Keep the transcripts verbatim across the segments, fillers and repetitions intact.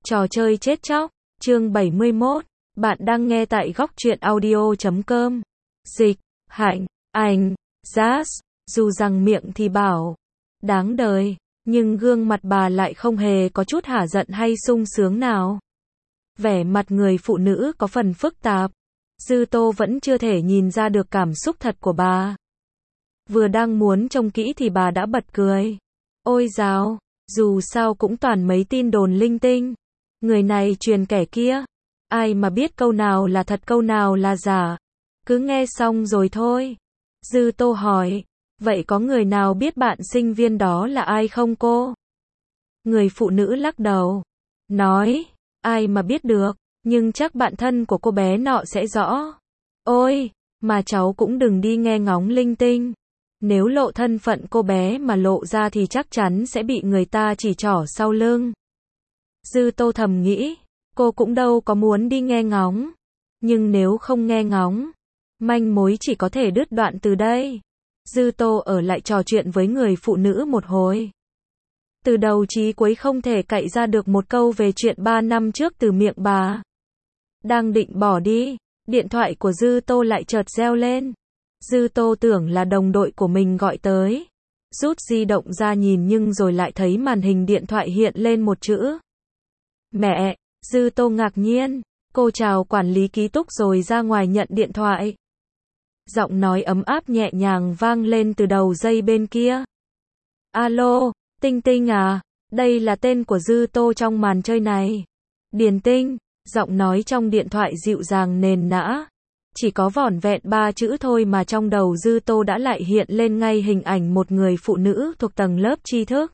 Trò chơi chết chóc, chương bảy mươi mốt. Bạn đang nghe tại góc truyện audio chấm com. Dịch, Hạnh, Ảnh, Jazz, dù rằng miệng thì bảo đáng đời, nhưng gương mặt bà lại không hề có chút hả giận hay sung sướng nào. Vẻ mặt người phụ nữ có phần phức tạp. Dư Tô vẫn chưa thể nhìn ra được cảm xúc thật của bà. Vừa đang muốn trông kỹ thì bà đã bật cười. Ôi dào, dù sao cũng toàn mấy tin đồn linh tinh. Người này truyền kẻ kia. Ai mà biết câu nào là thật câu nào là giả. Cứ nghe xong rồi thôi. Dư Tô hỏi. Vậy có người nào biết bạn sinh viên đó là ai không cô? Người phụ nữ lắc đầu. Nói. Ai mà biết được. Nhưng chắc bạn thân của cô bé nọ sẽ rõ. Ôi, mà cháu cũng đừng đi nghe ngóng linh tinh. Nếu lộ thân phận cô bé mà lộ ra thì chắc chắn sẽ bị người ta chỉ trỏ sau lưng. Dư Tô thầm nghĩ, cô cũng đâu có muốn đi nghe ngóng. Nhưng nếu không nghe ngóng, manh mối chỉ có thể đứt đoạn từ đây. Dư Tô ở lại trò chuyện với người phụ nữ một hồi. Từ đầu chí cuối không thể cậy ra được một câu về chuyện ba năm trước từ miệng bà. Đang định bỏ đi, điện thoại của Dư Tô lại chợt reo lên. Dư Tô tưởng là đồng đội của mình gọi tới. Rút di động ra nhìn nhưng rồi lại thấy màn hình điện thoại hiện lên một chữ. Mẹ, Dư Tô ngạc nhiên. Cô chào quản lý ký túc rồi ra ngoài nhận điện thoại. Giọng nói ấm áp nhẹ nhàng vang lên từ đầu dây bên kia. Alo, Tinh Tinh à, đây là tên của Dư Tô trong màn chơi này. Điền Tinh, giọng nói trong điện thoại dịu dàng nền nã. Chỉ có vỏn vẹn ba chữ thôi mà trong đầu Dư Tô đã lại hiện lên ngay hình ảnh một người phụ nữ thuộc tầng lớp tri thức.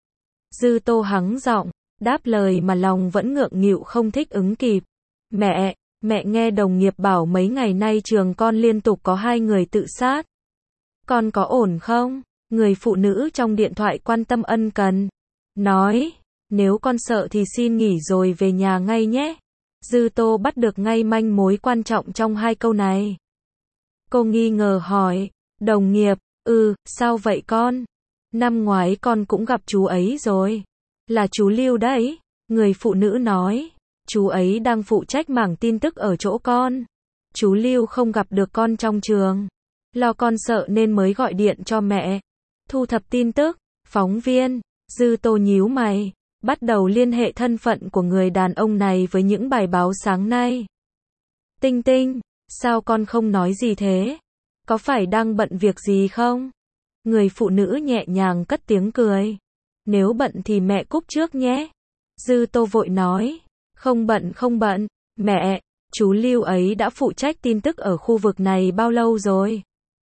Dư Tô hắng giọng, đáp lời mà lòng vẫn ngượng nghịu không thích ứng kịp. Mẹ, mẹ nghe đồng nghiệp bảo mấy ngày nay trường con liên tục có hai người tự sát. Con có ổn không? Người phụ nữ trong điện thoại quan tâm ân cần. Nói, nếu con sợ thì xin nghỉ rồi về nhà ngay nhé. Dư Tô bắt được ngay manh mối quan trọng trong hai câu này. Cô nghi ngờ hỏi, đồng nghiệp, ừ, sao vậy con? Năm ngoái con cũng gặp chú ấy rồi. Là chú Lưu đấy. Người phụ nữ nói, chú ấy đang phụ trách mảng tin tức ở chỗ con. Chú Lưu không gặp được con trong trường. Lo con sợ nên mới gọi điện cho mẹ. Thu thập tin tức, phóng viên. Dư Tô nhíu mày. Bắt đầu liên hệ thân phận của người đàn ông này với những bài báo sáng nay. Tinh Tinh, sao con không nói gì thế? Có phải đang bận việc gì không? Người phụ nữ nhẹ nhàng cất tiếng cười. Nếu bận thì mẹ cúp trước nhé. Dư Tô vội nói. Không bận không bận. Mẹ, chú Lưu ấy đã phụ trách tin tức ở khu vực này bao lâu rồi?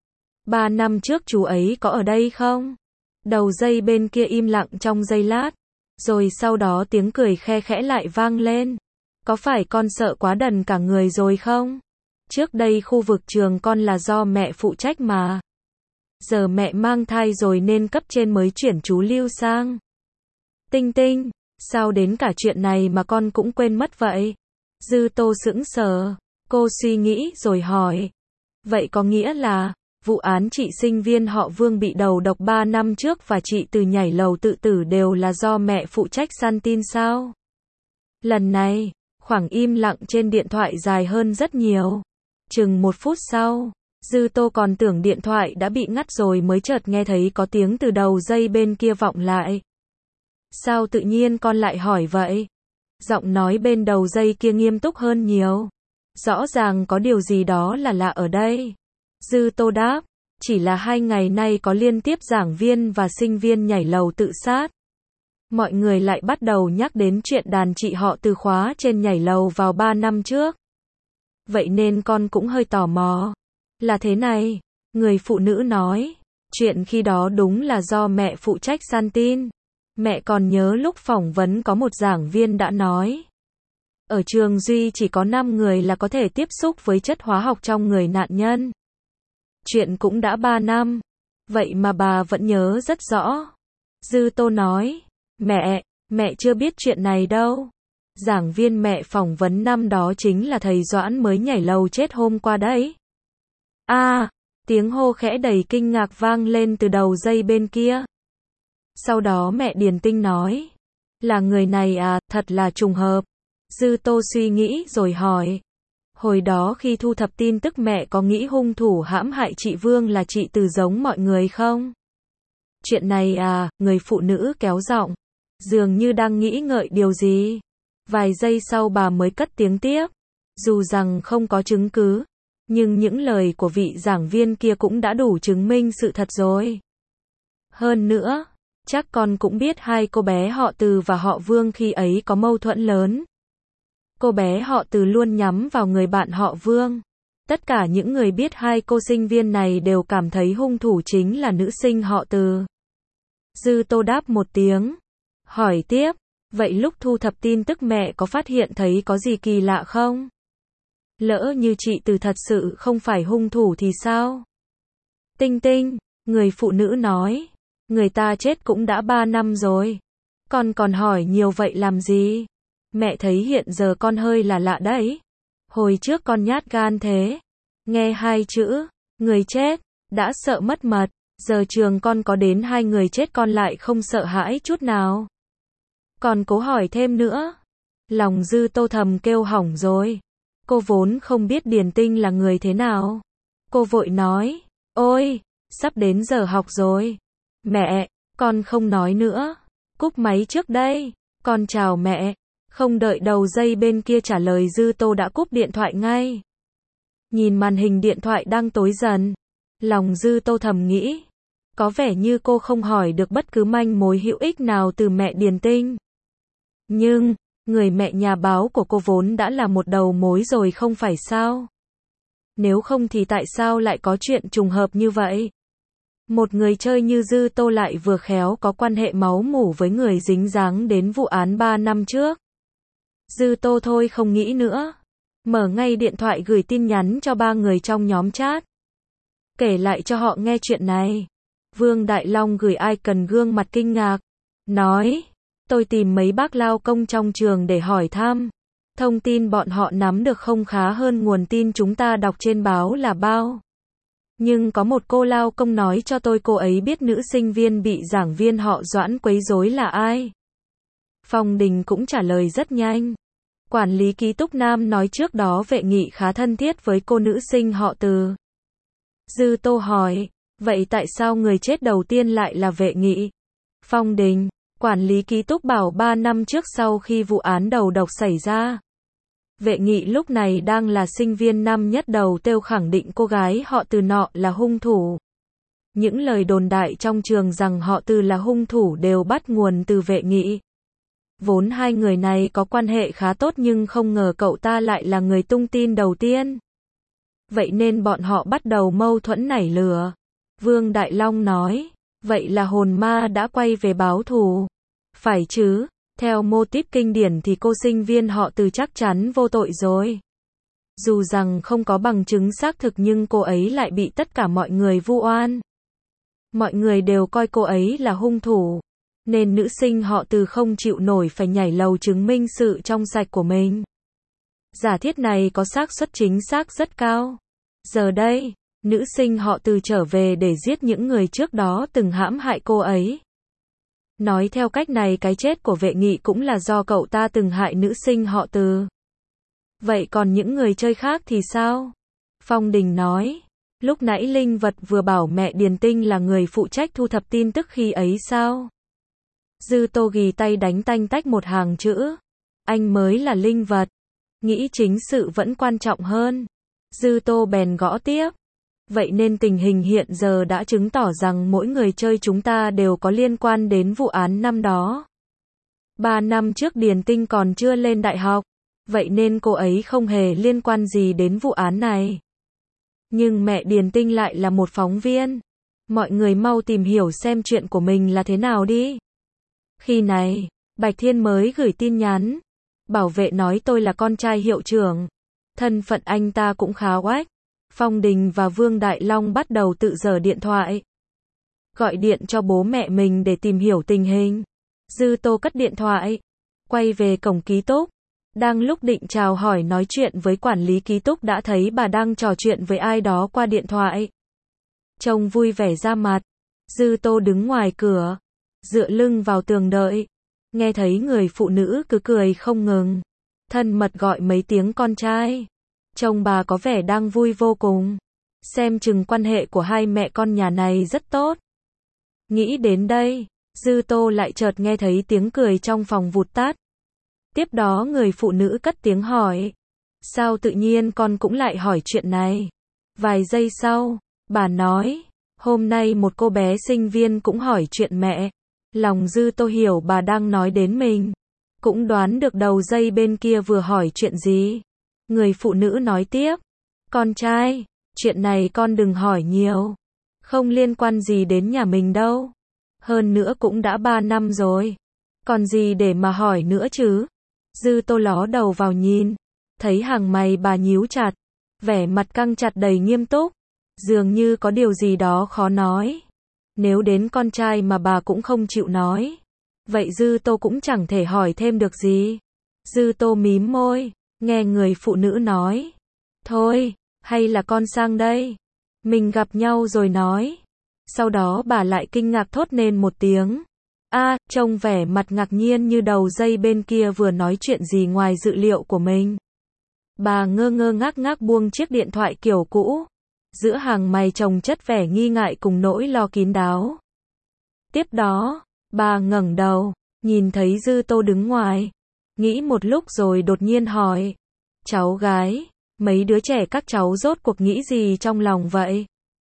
Ba năm trước chú ấy có ở đây không? Đầu dây bên kia im lặng trong giây lát. Rồi sau đó tiếng cười khe khẽ lại vang lên. Có phải con sợ quá đần cả người rồi không? Trước đây khu vực trường con là do mẹ phụ trách mà. Giờ mẹ mang thai rồi nên cấp trên mới chuyển chú Lưu sang. Tinh Tinh, sao đến cả chuyện này mà con cũng quên mất vậy? Dư Tô sững sờ. Cô suy nghĩ rồi hỏi. Vậy có nghĩa là, vụ án chị sinh viên họ Vương bị đầu độc ba năm trước và chị Từ nhảy lầu tự tử đều là do mẹ phụ trách săn tin sao? Lần này, khoảng im lặng trên điện thoại dài hơn rất nhiều. Chừng một phút sau, Dư Tô còn tưởng điện thoại đã bị ngắt rồi mới chợt nghe thấy có tiếng từ đầu dây bên kia vọng lại. Sao tự nhiên con lại hỏi vậy? Giọng nói bên đầu dây kia nghiêm túc hơn nhiều. Rõ ràng có điều gì đó là lạ ở đây. Dư Tô đáp, chỉ là hai ngày nay có liên tiếp giảng viên và sinh viên nhảy lầu tự sát. Mọi người lại bắt đầu nhắc đến chuyện đàn chị họ Từ khóa trên nhảy lầu vào ba năm trước. Vậy nên con cũng hơi tò mò. Là thế này, người phụ nữ nói, chuyện khi đó đúng là do mẹ phụ trách săn tin. Mẹ còn nhớ lúc phỏng vấn có một giảng viên đã nói. Ở trường Duy chỉ có năm người là có thể tiếp xúc với chất hóa học trong người nạn nhân. Chuyện cũng đã ba năm. Vậy mà bà vẫn nhớ rất rõ. Dư Tô nói. Mẹ, mẹ chưa biết chuyện này đâu. Giảng viên mẹ phỏng vấn năm đó chính là thầy Doãn mới nhảy lầu chết hôm qua đấy. À, tiếng hô khẽ đầy kinh ngạc vang lên từ đầu dây bên kia. Sau đó mẹ Điền Tinh nói. Là người này à, thật là trùng hợp. Dư Tô suy nghĩ rồi hỏi. Hồi đó khi thu thập tin tức mẹ có nghĩ hung thủ hãm hại chị Vương là chị Từ giống mọi người không? Chuyện này à, người phụ nữ kéo giọng. Dường như đang nghĩ ngợi điều gì. Vài giây sau bà mới cất tiếng tiếp. Dù rằng không có chứng cứ, nhưng những lời của vị giảng viên kia cũng đã đủ chứng minh sự thật rồi. Hơn nữa, chắc con cũng biết hai cô bé họ Từ và họ Vương khi ấy có mâu thuẫn lớn. Cô bé họ Từ luôn nhắm vào người bạn họ Vương. Tất cả những người biết hai cô sinh viên này đều cảm thấy hung thủ chính là nữ sinh họ Từ. Dư Tô đáp một tiếng. Hỏi tiếp, vậy lúc thu thập tin tức mẹ có phát hiện thấy có gì kỳ lạ không? Lỡ như chị Từ thật sự không phải hung thủ thì sao? Tinh Tinh, người phụ nữ nói. Người ta chết cũng đã ba năm rồi. Con còn hỏi nhiều vậy làm gì? Mẹ thấy hiện giờ con hơi là lạ đấy. Hồi trước con nhát gan thế. Nghe hai chữ, người chết, đã sợ mất mật. Giờ trường con có đến hai người chết con lại không sợ hãi chút nào. Còn cố hỏi thêm nữa. Lòng Dư Tô thầm kêu hỏng rồi. Cô vốn không biết Điền Tinh là người thế nào. Cô vội nói, ôi, sắp đến giờ học rồi. Mẹ, con không nói nữa. Cúp máy trước đây. Con chào mẹ. Không đợi đầu dây bên kia trả lời Dư Tô đã cúp điện thoại ngay. Nhìn màn hình điện thoại đang tối dần. Lòng Dư Tô thầm nghĩ. Có vẻ như cô không hỏi được bất cứ manh mối hữu ích nào từ mẹ Điền Tinh. Nhưng, người mẹ nhà báo của cô vốn đã là một đầu mối rồi không phải sao? Nếu không thì tại sao lại có chuyện trùng hợp như vậy? Một người chơi như Dư Tô lại vừa khéo có quan hệ máu mủ với người dính dáng đến vụ án ba năm trước. Dư Tô thôi không nghĩ nữa. Mở ngay điện thoại gửi tin nhắn cho ba người trong nhóm chat. Kể lại cho họ nghe chuyện này. Vương Đại Long gửi icon gương mặt kinh ngạc. Nói, tôi tìm mấy bác lao công trong trường để hỏi thăm. Thông tin bọn họ nắm được không khá hơn nguồn tin chúng ta đọc trên báo là bao. Nhưng có một cô lao công nói cho tôi cô ấy biết nữ sinh viên bị giảng viên họ Doãn quấy rối là ai. Phong Đình cũng trả lời rất nhanh. Quản lý ký túc Nam nói trước đó Vệ Nghị khá thân thiết với cô nữ sinh họ Từ. Dư Tô hỏi, vậy tại sao người chết đầu tiên lại là Vệ Nghị? Phong Đình, quản lý ký túc bảo ba năm trước sau khi vụ án đầu độc xảy ra. Vệ Nghị lúc này đang là sinh viên năm nhất đầu têu khẳng định cô gái họ Từ nọ là hung thủ. Những lời đồn đại trong trường rằng họ Từ là hung thủ đều bắt nguồn từ Vệ Nghị. Vốn hai người này có quan hệ khá tốt nhưng không ngờ cậu ta lại là người tung tin đầu tiên. Vậy nên bọn họ bắt đầu mâu thuẫn nảy lửa. Vương Đại Long nói, vậy là hồn ma đã quay về báo thù. Phải chứ, theo mô típ kinh điển thì cô sinh viên họ Từ chắc chắn vô tội rồi. Dù rằng không có bằng chứng xác thực nhưng cô ấy lại bị tất cả mọi người vu oan. Mọi người đều coi cô ấy là hung thủ. Nên nữ sinh họ Từ không chịu nổi phải nhảy lầu chứng minh sự trong sạch của mình. Giả thiết này có xác suất chính xác rất cao. Giờ đây, nữ sinh họ Từ trở về để giết những người trước đó từng hãm hại cô ấy. Nói theo cách này cái chết của Vệ Nghị cũng là do cậu ta từng hại nữ sinh họ Từ. Vậy còn những người chơi khác thì sao? Phong Đình nói, lúc nãy Linh Vật vừa bảo mẹ Điền Tinh là người phụ trách thu thập tin tức khi ấy sao? Dư Tô ghi tay đánh tanh tách một hàng chữ. Anh mới là Linh Vật. Nghĩ chính sự vẫn quan trọng hơn. Dư Tô bèn gõ tiếp. Vậy nên tình hình hiện giờ đã chứng tỏ rằng mỗi người chơi chúng ta đều có liên quan đến vụ án năm đó. Ba năm trước Điền Tinh còn chưa lên đại học. Vậy nên cô ấy không hề liên quan gì đến vụ án này. Nhưng mẹ Điền Tinh lại là một phóng viên. Mọi người mau tìm hiểu xem chuyện của mình là thế nào đi. Khi này, Bạch Thiên mới gửi tin nhắn. Bảo vệ nói tôi là con trai hiệu trưởng. Thân phận anh ta cũng khá oách. Phong Đình và Vương Đại Long bắt đầu tự giở điện thoại. Gọi điện cho bố mẹ mình để tìm hiểu tình hình. Dư Tô cất điện thoại. Quay về cổng ký túc. Đang lúc định chào hỏi nói chuyện với quản lý ký túc đã thấy bà đang trò chuyện với ai đó qua điện thoại. Trông vui vẻ ra mặt. Dư Tô đứng ngoài cửa. Dựa lưng vào tường đợi. Nghe thấy người phụ nữ cứ cười không ngừng, thân mật gọi mấy tiếng con trai. Chồng bà có vẻ đang vui vô cùng. Xem chừng quan hệ của hai mẹ con nhà này rất tốt. Nghĩ đến đây, Dư Tô lại chợt nghe thấy tiếng cười trong phòng vụt tắt. Tiếp đó người phụ nữ cất tiếng hỏi. Sao tự nhiên con cũng lại hỏi chuyện này? Vài giây sau, bà nói. Hôm nay một cô bé sinh viên cũng hỏi chuyện mẹ. Lòng Dư Tô hiểu bà đang nói đến mình. Cũng đoán được đầu dây bên kia vừa hỏi chuyện gì. Người phụ nữ nói tiếp. Con trai, chuyện này con đừng hỏi nhiều. Không liên quan gì đến nhà mình đâu. Hơn nữa cũng đã ba năm rồi. Còn gì để mà hỏi nữa chứ? Dư Tô ló đầu vào nhìn. Thấy hàng mày bà nhíu chặt. Vẻ mặt căng chặt đầy nghiêm túc. Dường như có điều gì đó khó nói. Nếu đến con trai mà bà cũng không chịu nói. Vậy Dư Tô cũng chẳng thể hỏi thêm được gì. Dư Tô mím môi. Nghe người phụ nữ nói. Thôi, hay là con sang đây. Mình gặp nhau rồi nói. Sau đó bà lại kinh ngạc thốt lên một tiếng. A, trông vẻ mặt ngạc nhiên như đầu dây bên kia vừa nói chuyện gì ngoài dự liệu của mình. Bà ngơ ngơ ngác ngác buông chiếc điện thoại kiểu cũ. Giữa hàng mày chồng chất vẻ nghi ngại cùng nỗi lo kín đáo. Tiếp đó, bà ngẩng đầu, nhìn thấy Dư Tô đứng ngoài. Nghĩ một lúc rồi đột nhiên hỏi. Cháu gái, mấy đứa trẻ các cháu rốt cuộc nghĩ gì trong lòng vậy?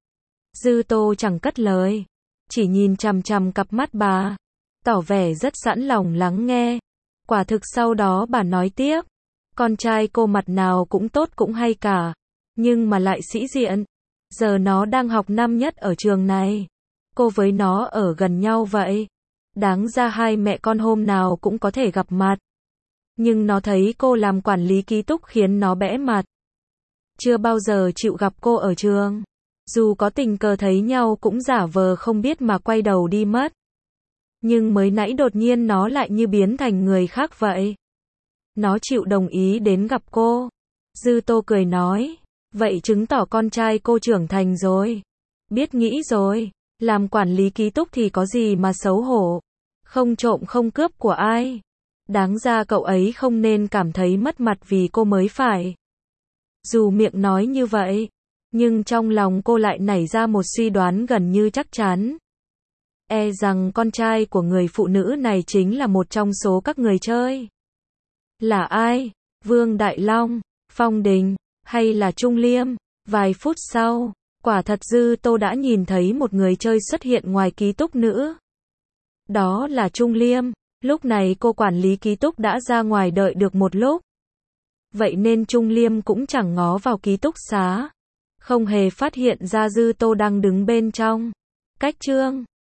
Dư Tô chẳng cất lời, chỉ nhìn chằm chằm cặp mắt bà, tỏ vẻ rất sẵn lòng lắng nghe. Quả thực sau đó bà nói tiếp, con trai cô mặt nào cũng tốt cũng hay cả, nhưng mà lại sĩ diện. Giờ nó đang học năm nhất ở trường này, cô với nó ở gần nhau vậy. Đáng ra hai mẹ con hôm nào cũng có thể gặp mặt. Nhưng nó thấy cô làm quản lý ký túc khiến nó bẽ mặt. Chưa bao giờ chịu gặp cô ở trường. Dù có tình cờ thấy nhau cũng giả vờ không biết mà quay đầu đi mất. Nhưng mới nãy đột nhiên nó lại như biến thành người khác vậy. Nó chịu đồng ý đến gặp cô. Dư Tô cười nói, vậy chứng tỏ con trai cô trưởng thành rồi. Biết nghĩ rồi, làm quản lý ký túc thì có gì mà xấu hổ. Không trộm không cướp của ai. Đáng ra cậu ấy không nên cảm thấy mất mặt vì cô mới phải. Dù miệng nói như vậy, nhưng trong lòng cô lại nảy ra một suy đoán gần như chắc chắn. E rằng con trai của người phụ nữ này chính là một trong số các người chơi. Là ai? Vương Đại Long, Phong Đình, hay là Trung Liêm? Vài phút sau, quả thật Dư Tô đã nhìn thấy một người chơi xuất hiện ngoài ký túc nữ. Đó là Trung Liêm. Lúc này cô quản lý ký túc đã ra ngoài đợi được một lúc. Vậy nên Trung Liêm cũng chẳng ngó vào ký túc xá. Không hề phát hiện ra Dư Tô đang đứng bên trong. Cách chương